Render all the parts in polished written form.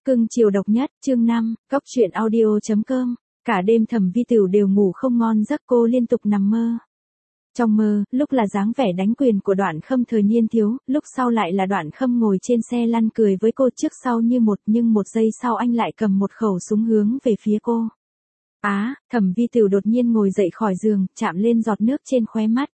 Cưng chiều độc nhất, chương 5, Cóc truyện audio.com. Cả đêm Thẩm Vi Tửu đều ngủ không ngon giấc, cô liên tục nằm mơ. Trong mơ, lúc là dáng vẻ đánh quyền của Đoạn Khâm thời niên thiếu, lúc sau lại là Đoạn Khâm ngồi trên xe lăn cười với cô trước sau như một, nhưng một giây sau anh lại cầm một khẩu súng hướng về phía cô. Thẩm Vi Tửu đột nhiên ngồi dậy khỏi giường, chạm lên giọt nước trên khóe mắt.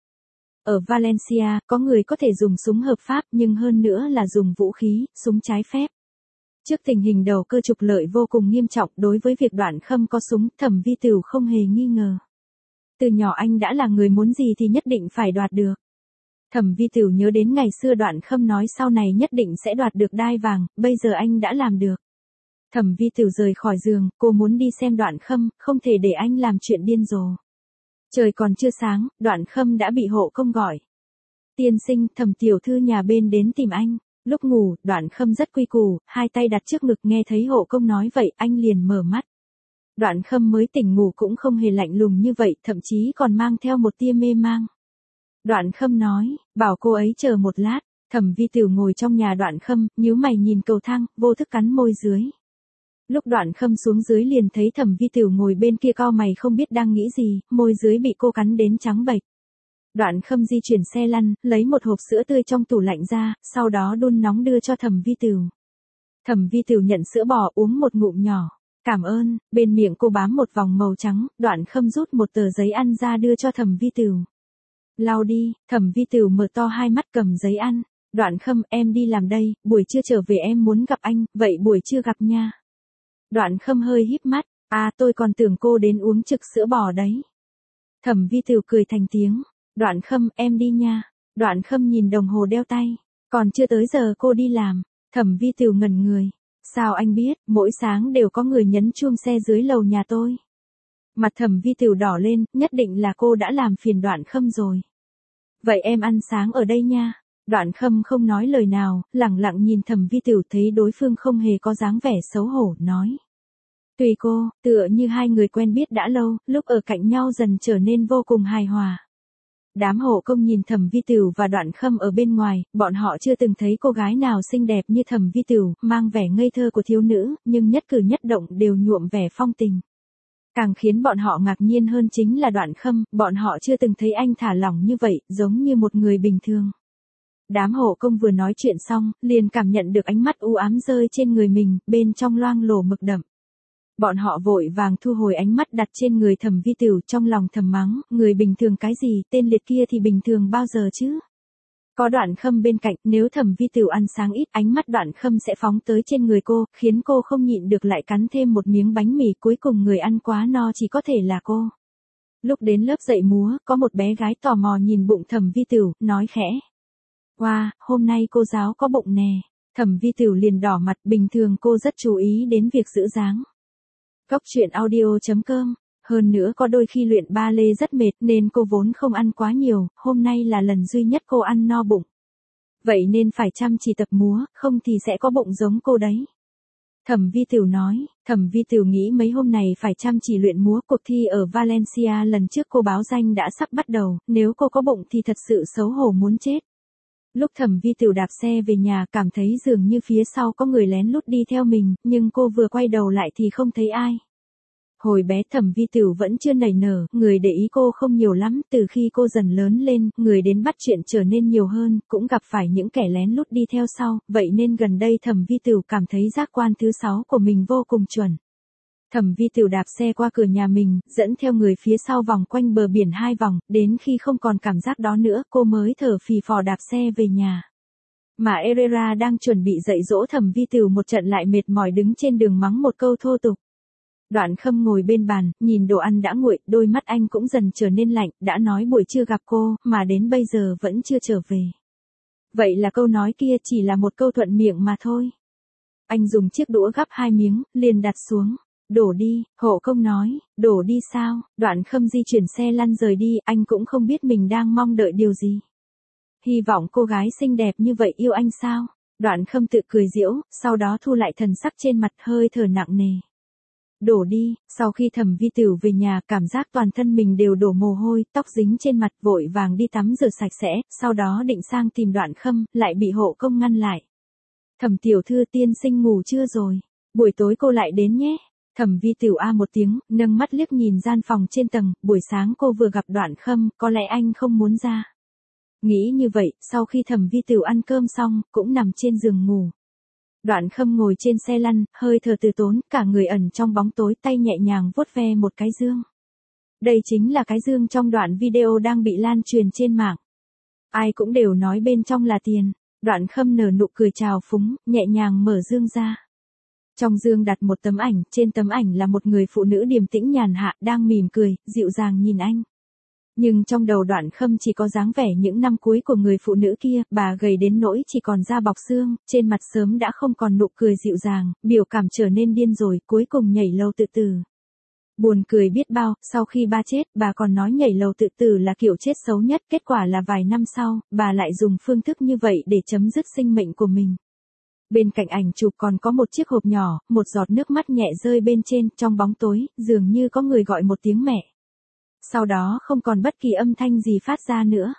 Ở Valencia, có người có thể dùng súng hợp pháp nhưng hơn nữa là dùng vũ khí, súng trái phép. Trước tình hình đầu cơ trục lợi vô cùng nghiêm trọng đối với việc Đoạn Khâm có súng, Thẩm Vi Tửu không hề nghi ngờ. Từ nhỏ anh đã là người muốn gì thì nhất định phải đoạt được. Thẩm Vi Tửu nhớ đến ngày xưa Đoạn Khâm nói sau này nhất định sẽ đoạt được đai vàng, bây giờ anh đã làm được. Thẩm Vi Tửu rời khỏi giường, cô muốn đi xem Đoạn Khâm, không thể để anh làm chuyện điên rồ. Trời còn chưa sáng, Đoạn Khâm đã bị hộ công gọi. Tiên sinh, Thẩm tiểu thư nhà bên đến tìm anh. Lúc ngủ, Đoạn Khâm rất quy củ, hai tay đặt trước ngực, nghe thấy hộ công nói vậy, anh liền mở mắt. Đoạn Khâm mới tỉnh ngủ cũng không hề lạnh lùng như vậy, thậm chí còn mang theo một tia mê mang. Đoạn Khâm nói, bảo cô ấy chờ một lát. Thẩm Vi Tửu ngồi trong nhà Đoạn Khâm, nhíu mày nhìn cầu thang, vô thức cắn môi dưới. Lúc Đoạn Khâm xuống dưới liền thấy Thẩm Vi Tửu ngồi bên kia cau mày không biết đang nghĩ gì, môi dưới bị cô cắn đến trắng bệch. Đoạn Khâm di chuyển xe lăn, lấy một hộp sữa tươi trong tủ lạnh ra, sau đó đun nóng đưa cho Thẩm Vi Tửu. Thẩm Vi Tửu nhận sữa bò uống một ngụm nhỏ. Cảm ơn, bên miệng cô bám một vòng màu trắng, Đoạn Khâm rút một tờ giấy ăn ra đưa cho Thẩm Vi Tửu. Lau đi, Thẩm Vi Tửu mở to hai mắt cầm giấy ăn. Đoạn Khâm, em đi làm đây, buổi trưa trở về em muốn gặp anh, vậy buổi trưa gặp nha. Đoạn Khâm hơi híp mắt, tôi còn tưởng cô đến uống trực sữa bò đấy. Thẩm Vi Tửu cười thành tiếng. Đoạn Khâm, em đi nha. Đoạn Khâm nhìn đồng hồ đeo tay. Còn chưa tới giờ cô đi làm. Thẩm Vi Tửu ngẩn người. Sao anh biết, mỗi sáng đều có người nhấn chuông xe dưới lầu nhà tôi. Mặt Thẩm Vi Tửu đỏ lên, nhất định là cô đã làm phiền Đoạn Khâm rồi. Vậy em ăn sáng ở đây nha. Đoạn Khâm không nói lời nào, lẳng lặng nhìn Thẩm Vi Tửu, thấy đối phương không hề có dáng vẻ xấu hổ, nói. Tùy cô, tựa như hai người quen biết đã lâu, lúc ở cạnh nhau dần trở nên vô cùng hài hòa. Đám hộ công nhìn Thẩm Vi Tửu và Đoạn Khâm ở bên ngoài, bọn họ chưa từng thấy cô gái nào xinh đẹp như Thẩm Vi Tửu, mang vẻ ngây thơ của thiếu nữ, nhưng nhất cử nhất động đều nhuộm vẻ phong tình. Càng khiến bọn họ ngạc nhiên hơn chính là Đoạn Khâm, bọn họ chưa từng thấy anh thả lỏng như vậy, giống như một người bình thường. Đám hộ công vừa nói chuyện xong, liền cảm nhận được ánh mắt u ám rơi trên người mình, bên trong loang lổ mực đậm. Bọn họ vội vàng thu hồi ánh mắt đặt trên người Thẩm Vi Tửu, trong lòng thầm mắng, người bình thường cái gì, tên liệt kia thì bình thường bao giờ chứ. Có Đoạn Khâm bên cạnh, nếu Thẩm Vi Tửu ăn sáng ít, ánh mắt Đoạn Khâm sẽ phóng tới trên người cô, khiến cô không nhịn được lại cắn thêm một miếng bánh mì, cuối cùng người ăn quá no chỉ có thể là cô. Lúc đến lớp dạy múa, có một bé gái tò mò nhìn bụng Thẩm Vi Tửu, nói khẽ. Wow, hôm nay cô giáo có bụng nè. Thẩm Vi Tửu liền đỏ mặt, bình thường cô rất chú ý đến việc giữ dáng. Cóc truyện audio.com. Hơn nữa có đôi khi luyện ba lê rất mệt nên cô vốn không ăn quá nhiều, hôm nay là lần duy nhất cô ăn no bụng. Vậy nên phải chăm chỉ tập múa, không thì sẽ có bụng giống cô đấy. Thẩm Vi Tửu nói. Thẩm Vi Tửu nghĩ mấy hôm này phải chăm chỉ luyện múa, cuộc thi ở Valencia lần trước cô báo danh đã sắp bắt đầu, nếu cô có bụng thì thật sự xấu hổ muốn chết. Lúc Thẩm Vi Tửu đạp xe về nhà, cảm thấy dường như phía sau có người lén lút đi theo mình, nhưng cô vừa quay đầu lại thì không thấy ai. Hồi bé Thẩm Vi Tửu vẫn chưa nảy nở, người để ý cô không nhiều lắm, từ khi cô dần lớn lên, người đến bắt chuyện trở nên nhiều hơn, cũng gặp phải những kẻ lén lút đi theo sau, vậy nên gần đây Thẩm Vi Tửu cảm thấy giác quan thứ 6 của mình vô cùng chuẩn. Thẩm Vi Tửu đạp xe qua cửa nhà mình, dẫn theo người phía sau vòng quanh bờ biển 2 vòng, đến khi không còn cảm giác đó nữa, cô mới thở phì phò đạp xe về nhà. Mà Herrera đang chuẩn bị dạy dỗ Thẩm Vi Tửu một trận lại mệt mỏi đứng trên đường mắng một câu thô tục. Đoạn Khâm ngồi bên bàn, nhìn đồ ăn đã nguội, đôi mắt anh cũng dần trở nên lạnh, đã nói buổi trưa gặp cô, mà đến bây giờ vẫn chưa trở về. Vậy là câu nói kia chỉ là một câu thuận miệng mà thôi. Anh dùng chiếc đũa gắp 2 miếng, liền đặt xuống. Đổ đi, hộ công nói. Đổ đi sao? Đoạn Khâm di chuyển xe lăn rời đi, anh cũng không biết mình đang mong đợi điều gì. Hy vọng cô gái xinh đẹp như vậy yêu anh sao? Đoạn Khâm tự cười giễu, sau đó thu lại thần sắc trên mặt, hơi thở nặng nề. Đổ đi. Sau khi Thẩm Vi Tửu về nhà, cảm giác toàn thân mình đều đổ mồ hôi, tóc dính trên mặt, vội vàng đi tắm rửa sạch sẽ, sau đó định sang tìm Đoạn Khâm, lại bị hộ công ngăn lại. Thẩm tiểu thư, tiên sinh ngủ chưa rồi? Buổi tối cô lại đến nhé. Thẩm Vi Tiểu a một tiếng, nâng mắt liếc nhìn gian phòng trên tầng, buổi sáng cô vừa gặp Đoạn Khâm, có lẽ anh không muốn ra. Nghĩ như vậy, sau khi Thẩm Vi Tiểu ăn cơm xong, cũng nằm trên giường ngủ. Đoạn Khâm ngồi trên xe lăn, hơi thở từ tốn, cả người ẩn trong bóng tối, tay nhẹ nhàng vuốt ve một cái dương. Đây chính là cái dương trong đoạn video đang bị lan truyền trên mạng. Ai cũng đều nói bên trong là tiền. Đoạn Khâm nở nụ cười trào phúng, nhẹ nhàng mở dương ra. Trong dương đặt một tấm ảnh, trên tấm ảnh là một người phụ nữ điềm tĩnh nhàn hạ, đang mỉm cười, dịu dàng nhìn anh. Nhưng trong đầu Đoạn Khâm chỉ có dáng vẻ những năm cuối của người phụ nữ kia, bà gầy đến nỗi chỉ còn da bọc xương, trên mặt sớm đã không còn nụ cười dịu dàng, biểu cảm trở nên điên rồi, cuối cùng nhảy lầu tự tử. Buồn cười biết bao, sau khi ba chết, bà còn nói nhảy lầu tự tử là kiểu chết xấu nhất, kết quả là vài năm sau, bà lại dùng phương thức như vậy để chấm dứt sinh mệnh của mình. Bên cạnh ảnh chụp còn có một chiếc hộp nhỏ, một giọt nước mắt nhẹ rơi bên trên, trong bóng tối, dường như có người gọi một tiếng mẹ. Sau đó không còn bất kỳ âm thanh gì phát ra nữa.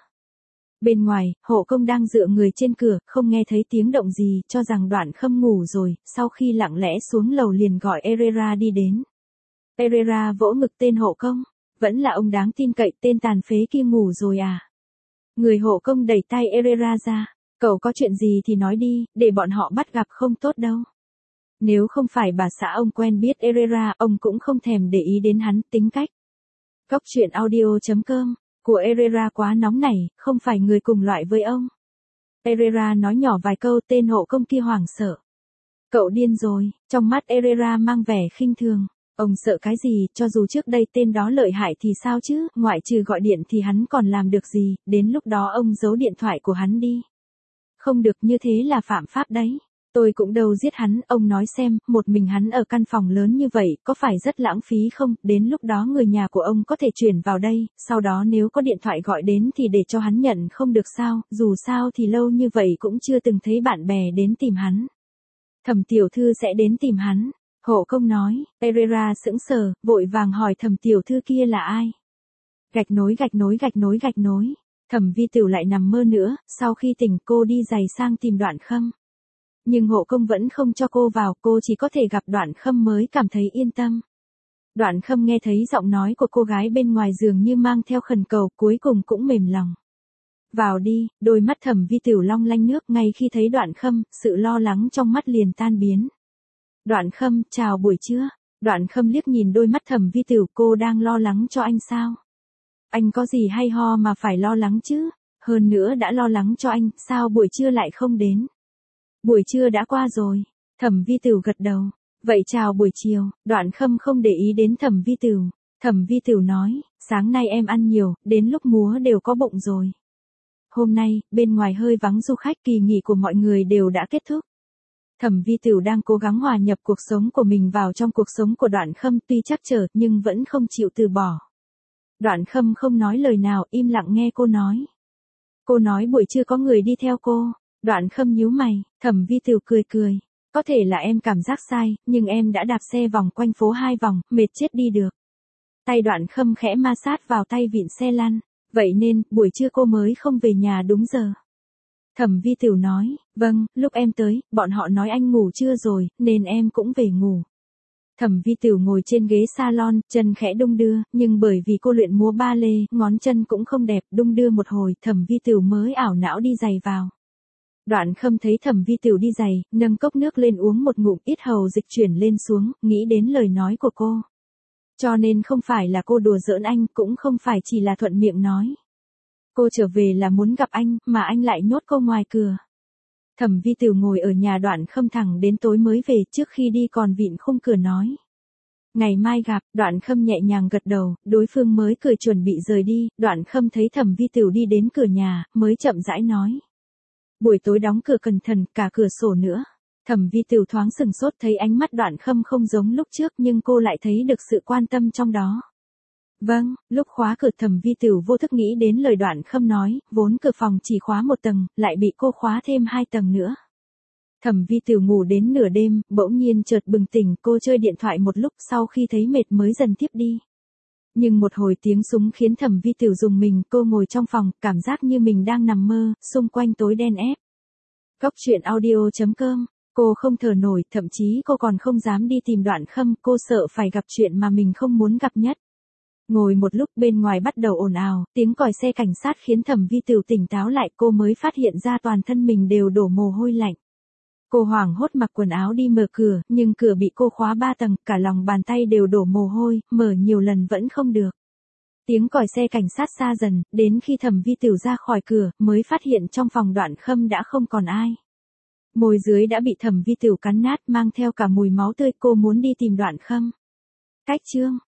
Bên ngoài, hộ công đang dựa người trên cửa, không nghe thấy tiếng động gì, cho rằng Đoạn Khâm ngủ rồi, sau khi lặng lẽ xuống lầu liền gọi Herrera đi đến. Herrera vỗ ngực tên hộ công, vẫn là ông đáng tin cậy, tên tàn phế kia ngủ rồi à. Người hộ công đẩy tay Herrera ra, cậu có chuyện gì thì nói đi, để bọn họ bắt gặp không tốt đâu. Nếu không phải bà xã ông quen biết Herrera, ông cũng không thèm để ý đến hắn, tính cách. Cóc truyện audio.com, của Herrera quá nóng nảy, không phải người cùng loại với ông. Herrera nói nhỏ vài câu, tên hộ công kia hoảng sợ. Cậu điên rồi, trong mắt Herrera mang vẻ khinh thường. Ông sợ cái gì, cho dù trước đây tên đó lợi hại thì sao chứ, ngoại trừ gọi điện thì hắn còn làm được gì, đến lúc đó ông giấu điện thoại của hắn đi. Không được, như thế là phạm pháp đấy. Tôi cũng đâu giết hắn, ông nói xem, một mình hắn ở căn phòng lớn như vậy, có phải rất lãng phí không, đến lúc đó người nhà của ông có thể chuyển vào đây, sau đó nếu có điện thoại gọi đến thì để cho hắn nhận không được sao, dù sao thì lâu như vậy cũng chưa từng thấy bạn bè đến tìm hắn. Thẩm tiểu thư sẽ đến tìm hắn. Hộ công nói, Herrera sững sờ, vội vàng hỏi thẩm tiểu thư kia là ai. Gạch nối. Thẩm Vi Tiểu lại nằm mơ nữa, sau khi tỉnh cô đi giày sang tìm Đoạn Khâm. Nhưng hộ công vẫn không cho cô vào, cô chỉ có thể gặp Đoạn Khâm mới cảm thấy yên tâm. Đoạn Khâm nghe thấy giọng nói của cô gái bên ngoài giường như mang theo khẩn cầu, cuối cùng cũng mềm lòng. Vào đi, đôi mắt Thẩm Vi Tiểu long lanh nước, ngay khi thấy Đoạn Khâm, sự lo lắng trong mắt liền tan biến. Đoạn Khâm, chào buổi trưa. Đoạn Khâm liếc nhìn đôi mắt Thẩm Vi Tiểu, cô đang lo lắng cho anh sao? Anh có gì hay ho mà phải lo lắng chứ? Hơn nữa đã lo lắng cho anh, sao buổi trưa lại không đến? Buổi trưa đã qua rồi. Thẩm Vi Tiểu gật đầu. Vậy chào buổi chiều. Đoạn Khâm không để ý đến Thẩm Vi Tiểu. Thẩm Vi Tiểu nói, sáng nay em ăn nhiều, đến lúc múa đều có bụng rồi. Hôm nay, bên ngoài hơi vắng du khách, kỳ nghỉ của mọi người đều đã kết thúc. Thẩm Vi Tiểu đang cố gắng hòa nhập cuộc sống của mình vào trong cuộc sống của Đoạn Khâm, tuy trắc trở nhưng vẫn không chịu từ bỏ. Đoạn Khâm không nói lời nào, im lặng nghe cô nói. Cô nói buổi trưa có người đi theo cô. Đoạn Khâm nhíu mày, Thẩm Vi Tiểu cười cười. Có thể là em cảm giác sai, nhưng em đã đạp xe vòng quanh phố 2 vòng, mệt chết đi được. Tay Đoạn Khâm khẽ ma sát vào tay vịn xe lăn. Vậy nên, buổi trưa cô mới không về nhà đúng giờ. Thẩm Vi Tiểu nói, vâng, lúc em tới, bọn họ nói anh ngủ trưa rồi, nên em cũng về ngủ. Thẩm Vi Tiểu ngồi trên ghế salon, chân khẽ đung đưa, nhưng bởi vì cô luyện múa ba lê, ngón chân cũng không đẹp, đung đưa một hồi, Thẩm Vi Tiểu mới ảo não đi giày vào. Đoạn Khâm thấy Thẩm Vi Tiểu đi giày, nâng cốc nước lên uống một ngụm, yết hầu dịch chuyển lên xuống, nghĩ đến lời nói của cô. Cho nên không phải là cô đùa giỡn anh, cũng không phải chỉ là thuận miệng nói. Cô trở về là muốn gặp anh, mà anh lại nhốt cô ngoài cửa. Thẩm Vi Tiểu ngồi ở nhà Đoạn Khâm thẳng đến tối mới về, trước khi đi còn vịn khung cửa nói. Ngày mai gặp. Đoạn Khâm nhẹ nhàng gật đầu, đối phương mới cười chuẩn bị rời đi, Đoạn Khâm thấy Thẩm Vi Tiểu đi đến cửa nhà, mới chậm rãi nói. Buổi tối đóng cửa cẩn thận, cả cửa sổ nữa. Thẩm Vi Tiểu thoáng sừng sốt, thấy ánh mắt Đoạn Khâm không giống lúc trước, nhưng cô lại thấy được sự quan tâm trong đó. Vâng, lúc khóa cửa Thẩm Vi Tiểu vô thức nghĩ đến lời Đoạn Khâm nói, vốn cửa phòng chỉ khóa một tầng, lại bị cô khóa thêm 2 tầng nữa. Thẩm Vi Tiểu ngủ đến nửa đêm, bỗng nhiên chợt bừng tỉnh, cô chơi điện thoại một lúc, sau khi thấy mệt mới dần tiếp đi. Nhưng một hồi tiếng súng khiến Thẩm Vi Tiểu rùng mình, cô ngồi trong phòng, cảm giác như mình đang nằm mơ, xung quanh tối đen ép. Cóc truyện audio.com Cô không thở nổi, thậm chí cô còn không dám đi tìm Đoạn Khâm, cô sợ phải gặp chuyện mà mình không muốn gặp nhất. Ngồi một lúc bên ngoài bắt đầu ồn ào, tiếng còi xe cảnh sát khiến Thẩm Vi Tửu tỉnh táo lại, cô mới phát hiện ra toàn thân mình đều đổ mồ hôi lạnh. Cô hoảng hốt mặc quần áo đi mở cửa, nhưng cửa bị cô khóa 3 tầng, cả lòng bàn tay đều đổ mồ hôi, mở nhiều lần vẫn không được. Tiếng còi xe cảnh sát xa dần, đến khi Thẩm Vi Tửu ra khỏi cửa, mới phát hiện trong phòng Đoạn Khâm đã không còn ai. Môi dưới đã bị Thẩm Vi Tửu cắn nát, mang theo cả mùi máu tươi, cô muốn đi tìm Đoạn Khâm. Cách chương